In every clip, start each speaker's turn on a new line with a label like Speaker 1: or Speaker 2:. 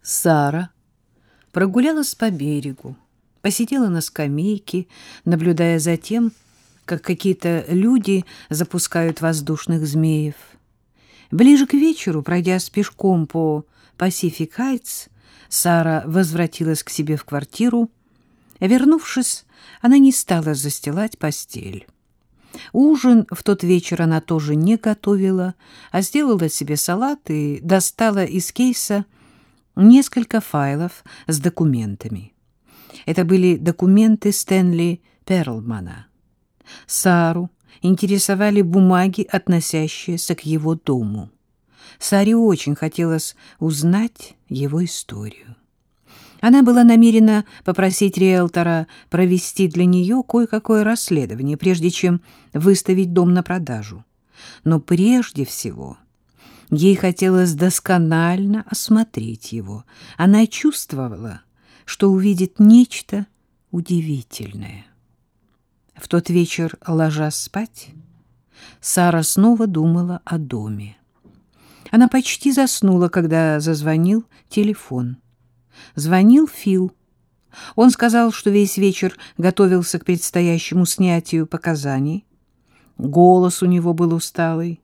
Speaker 1: Сара прогулялась по берегу, посидела на скамейке, наблюдая за тем, как какие-то люди запускают воздушных змеев. Ближе к вечеру, пройдя пешком по Pacific Heights, Сара возвратилась к себе в квартиру. Вернувшись, она не стала застилать постель. Ужин в тот вечер она тоже не готовила, а сделала себе салат и достала из кейса несколько файлов с документами. Это были документы Стэнли Перлмана. Сару интересовали бумаги, относящиеся к его дому. Саре очень хотелось узнать его историю. Она была намерена попросить риэлтора провести для нее кое-какое расследование, прежде чем выставить дом на продажу. Но прежде всего ей хотелось досконально осмотреть его. Она чувствовала, что увидит нечто удивительное. В тот вечер, ложась спать, Сара снова думала о доме. Она почти заснула, когда зазвонил телефон. Звонил Фил. Он сказал, что весь вечер готовился к предстоящему снятию показаний. Голос у него был усталый.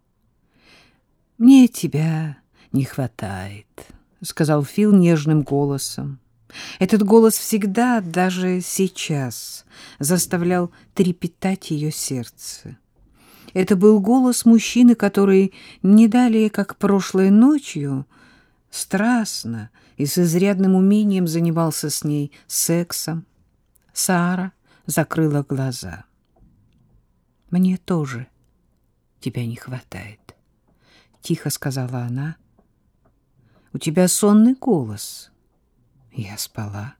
Speaker 1: «Мне тебя не хватает», — сказал Фил нежным голосом. Этот голос всегда, даже сейчас, заставлял трепетать ее сердце. Это был голос мужчины, который не далее, как прошлой ночью, страстно и с изрядным умением занимался с ней сексом. Сара закрыла глаза. «Мне тоже тебя не хватает», — тихо сказала она. «У тебя сонный голос». Я спала.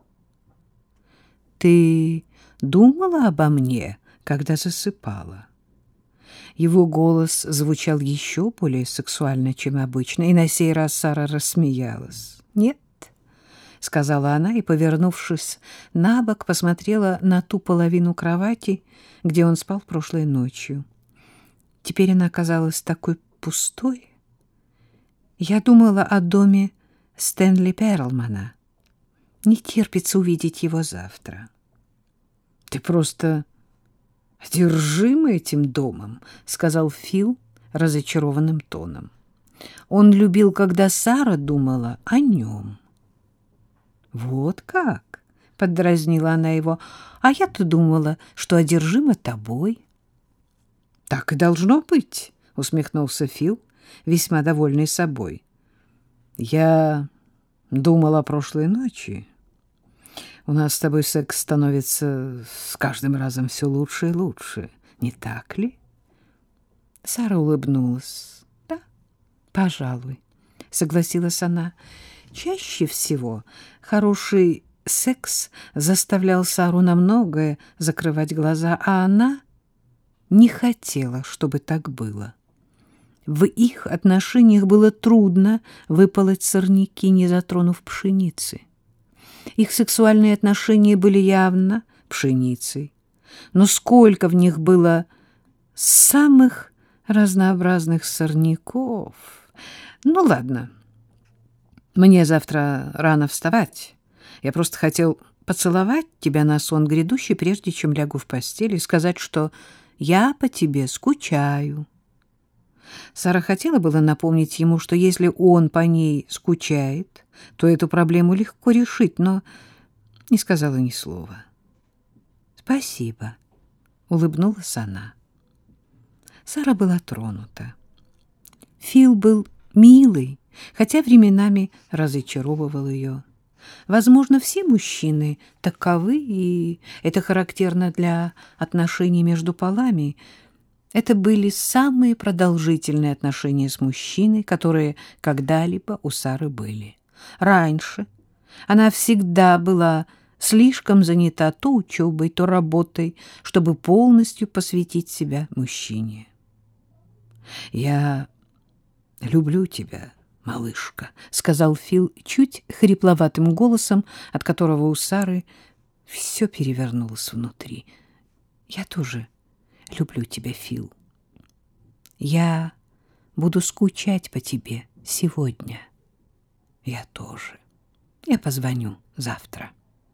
Speaker 1: «Ты думала обо мне, когда засыпала?» Его голос звучал еще более сексуально, чем обычно, и на сей раз Сара рассмеялась. «Нет», — сказала она и, повернувшись на бок, посмотрела на ту половину кровати, где он спал прошлой ночью. Теперь она оказалась такой пустой. «Я думала о доме Стэнли Перлмана. Не терпится увидеть его завтра». «Ты просто одержима этим домом», — сказал Фил разочарованным тоном. Он любил, когда Сара думала о нем. «Вот как?» — поддразнила она его. «А я-то думала, что одержима тобой». «Так и должно быть», — усмехнулся Фил, весьма довольный собой. «Я думал о прошлой ночи. У нас с тобой секс становится с каждым разом все лучше и лучше, не так ли?» Сара улыбнулась. «Да, пожалуй», — согласилась она. Чаще всего хороший секс заставлял Сару на многое закрывать глаза, а она не хотела, чтобы так было. В их отношениях было трудно выполоть сорняки, не затронув пшеницы. Их сексуальные отношения были явно пшеницей, но сколько в них было самых разнообразных сорняков. Ну, ладно, мне завтра рано вставать. Я просто хотел поцеловать тебя на сон грядущий, прежде чем лягу в постель, и сказать, что я по тебе скучаю. Сара хотела было напомнить ему, что если он по ней скучает, то эту проблему легко решить, но не сказала ни слова. «Спасибо», — улыбнулась она. Сара была тронута. Фил был милый, хотя временами разочаровывал ее. Возможно, все мужчины таковы, и это характерно для отношений между полами. Это были самые продолжительные отношения с мужчиной, которые когда-либо у Сары были. Раньше она всегда была слишком занята то учебой, то работой, чтобы полностью посвятить себя мужчине. «Я люблю тебя, малышка», — сказал Фил чуть хрипловатым голосом, от которого у Сары все перевернулось внутри. «Я тоже люблю тебя, Фил. Я буду скучать по тебе сегодня». «Я тоже». Я позвоню завтра.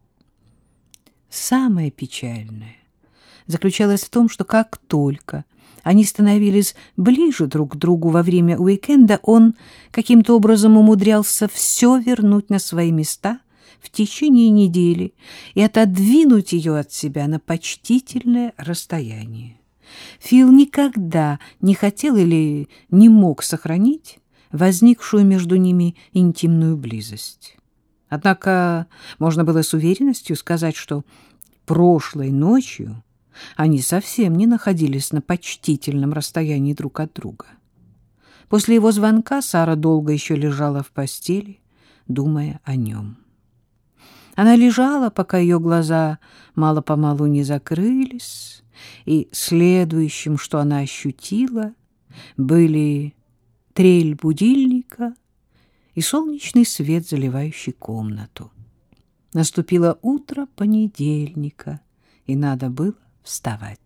Speaker 1: Самое печальное заключалось в том, что как только они становились ближе друг к другу во время уикенда, он каким-то образом умудрялся все вернуть на свои места в течение недели и отодвинуть ее от себя на почтительное расстояние. Фил никогда не хотел или не мог сохранить возникшую между ними интимную близость. Однако можно было с уверенностью сказать, что прошлой ночью они совсем не находились на почтительном расстоянии друг от друга. После его звонка Сара долго еще лежала в постели, думая о нем. Она лежала, пока ее глаза мало-помалу не закрылись, и следующим, что она ощутила, были трель будильника и солнечный свет, заливающий комнату. Наступило утро понедельника, и надо было вставать.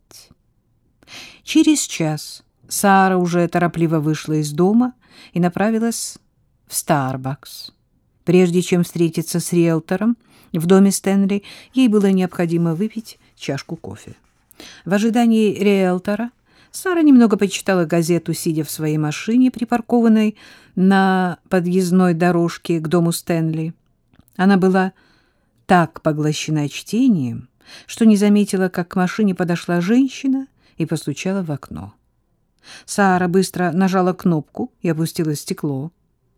Speaker 1: Через час Сара уже торопливо вышла из дома и направилась в Starbucks. Прежде чем встретиться с риэлтором в доме Стэнли, ей было необходимо выпить чашку кофе. В ожидании риэлтора Сара немного почитала газету, сидя в своей машине, припаркованной на подъездной дорожке к дому Стэнли. Она была так поглощена чтением, что не заметила, как к машине подошла женщина и постучала в окно. Сара быстро нажала кнопку и опустила стекло.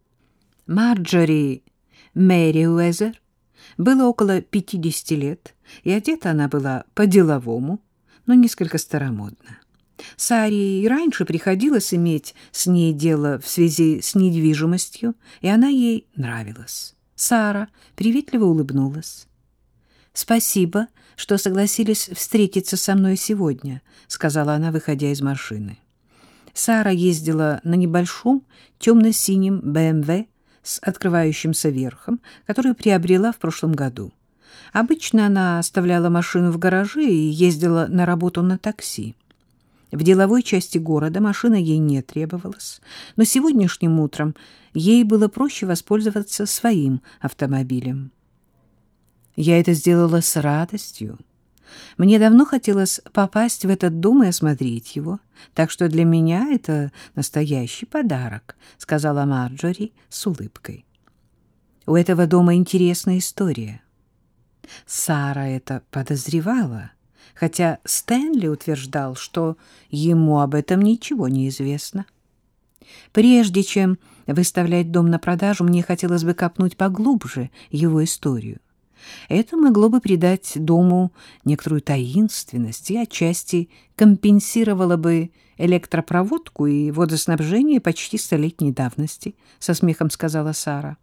Speaker 1: Марджори Мерриуэзер было около 50 лет, и одета она была по-деловому, но несколько старомодно. Саре и раньше приходилось иметь с ней дело в связи с недвижимостью, и она ей нравилась. Сара приветливо улыбнулась. «Спасибо, что согласились встретиться со мной сегодня», — сказала она, выходя из машины. Сара ездила на небольшом темно-синем BMW с открывающимся верхом, который приобрела в прошлом году. Обычно она оставляла машину в гараже и ездила на работу на такси. В деловой части города машина ей не требовалась, но сегодняшним утром ей было проще воспользоваться своим автомобилем. «Я это сделала с радостью. Мне давно хотелось попасть в этот дом и осмотреть его, так что для меня это настоящий подарок», — сказала Марджори с улыбкой. «У этого дома интересная история». Сара это подозревала, хотя Стэнли утверждал, что ему об этом ничего не известно. «Прежде чем выставлять дом на продажу, мне хотелось бы копнуть поглубже его историю. Это могло бы придать дому некоторую таинственность и отчасти компенсировало бы электропроводку и водоснабжение почти столетней давности», — со смехом сказала Сара.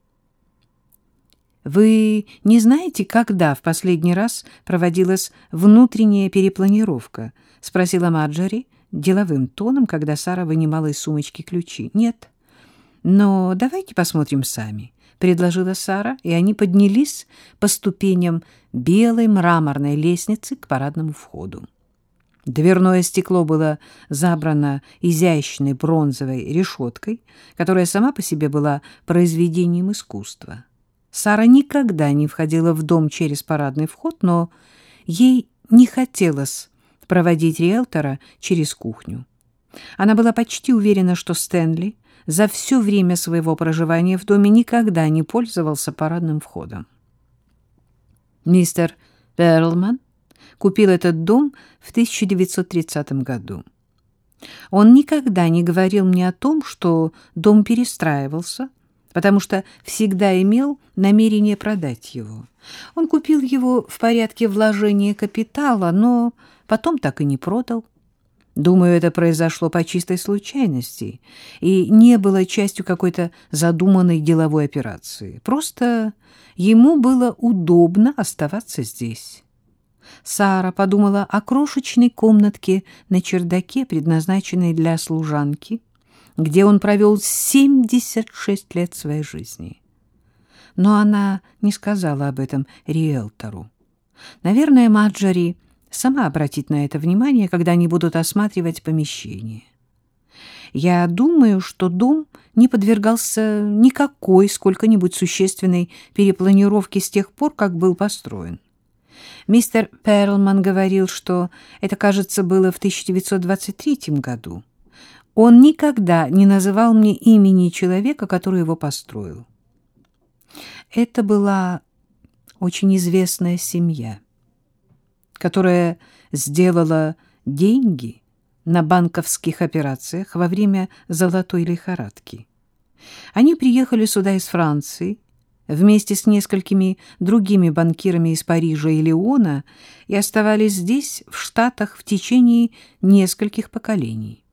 Speaker 1: «Вы не знаете, когда в последний раз проводилась внутренняя перепланировка?» — спросила Марджори деловым тоном, когда Сара вынимала из сумочки ключи. «Нет. Но давайте посмотрим сами», — предложила Сара, и они поднялись по ступеням белой мраморной лестницы к парадному входу. Дверное стекло было забрано изящной бронзовой решеткой, которая сама по себе была произведением искусства. Сара никогда не входила в дом через парадный вход, но ей не хотелось проводить риэлтора через кухню. Она была почти уверена, что Стэнли за все время своего проживания в доме никогда не пользовался парадным входом. Мистер Перлман купил этот дом в 1930 году. Он никогда не говорил мне о том, что дом перестраивался, потому что всегда имел намерение продать его. Он купил его в порядке вложения капитала, но потом так и не продал. Думаю, это произошло по чистой случайности и не было частью какой-то задуманной деловой операции. Просто ему было удобно оставаться здесь. Сара подумала о крошечной комнатке на чердаке, предназначенной для служанки, где он провел 76 лет своей жизни. Но она не сказала об этом риэлтору. Наверное, Марджори сама обратит на это внимание, когда они будут осматривать помещение. «Я думаю, что дом не подвергался никакой сколько-нибудь существенной перепланировке с тех пор, как был построен. Мистер Перлман говорил, что это, кажется, было в 1923 году. Он никогда не называл мне имени человека, который его построил. Это была очень известная семья, которая сделала деньги на банковских операциях во время золотой лихорадки. Они приехали сюда из Франции вместе с несколькими другими банкирами из Парижа и Лиона и оставались здесь, в Штатах, в течение нескольких поколений.